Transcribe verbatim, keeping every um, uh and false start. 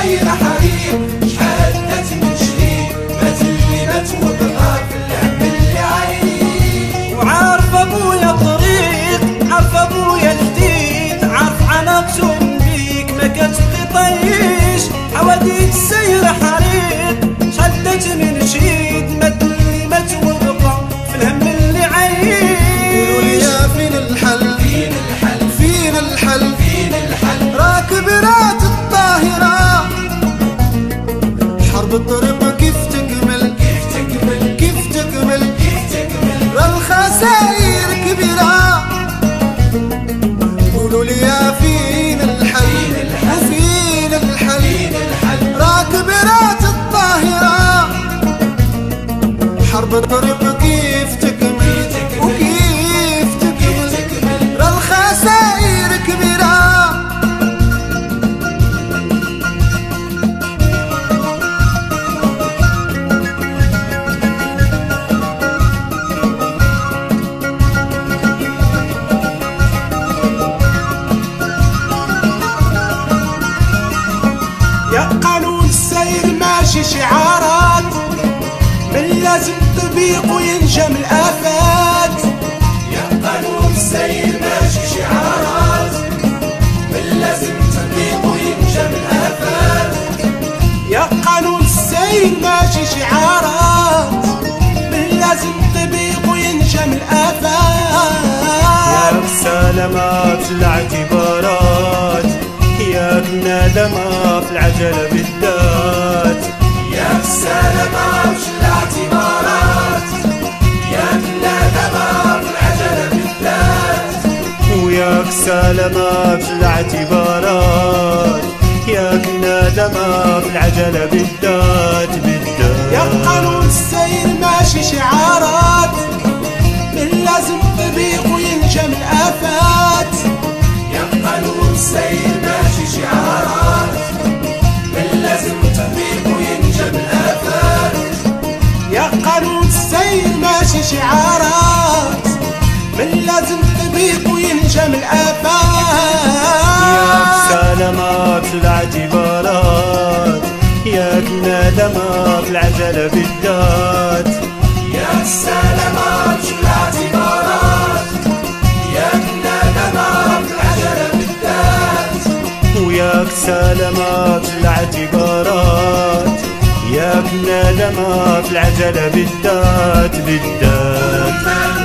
السير حريق، شحال ناس من شريك ما تلي ما توبغى في الهم اللي عايش. وعارف ابويا الطريق، عارف ابويا الجديد، عارف عناقته بيك ما كتبقي طيش. حواديت السير حريق، شدت من شيد ما تلي ما توبغى في الهم اللي عايش. قولوا لي يا فين الحل، فين الحل فين الحل، فين الحل؟ راكب رات الطاهرة، حرب الطريق كيف تكمل، كيف تكمل كيف تكمل، كيف تكمل؟ الخسائر كبيرة. قولوا لي يا فين الحل، وفين الحل، فين الحل؟ راكب رات الطاهرة، حرب الطريق كيف تكمل، وكيف تكمل، الخسائر كبيرة. يا قانون السير ماشي شعارات، من لازم تطبيق وينجم الآفات. يا قانون السير ماشي شعارات، من لازم تطبيق وينجم الآفات. يا قانون السير ماشي شعارات، من لازم تطبيق وينجم الآفات. ياك سلامة في الاعتبارات، ياك ندمة في العجلة بالذات. ياك سلامة في الاعتبارات، ياك ندمة في العجلة بالذات. وياك سلامة في الاعتبارات، ياك ندمة في العجلة بالذات بالذات. يا قانون السير ماشي شعارات، من لازم تطبيق وينجم الآفات. يا قانون السير ماشي شعارات، من لازم تطبيق وينجم الآفات. يا قانون السير ماشي شعارات، من لازم تطبيق وينجم الآفات. ياك سلامة في الاعتبارات، ياك ندمة في العجلة بالذات. ياك سلامة في الاعتبارات، ياك ندمة في العجلة بالذات. وياك سلامة في الاعتبارات، ياك ندمة في العجلة بالذات بالذات.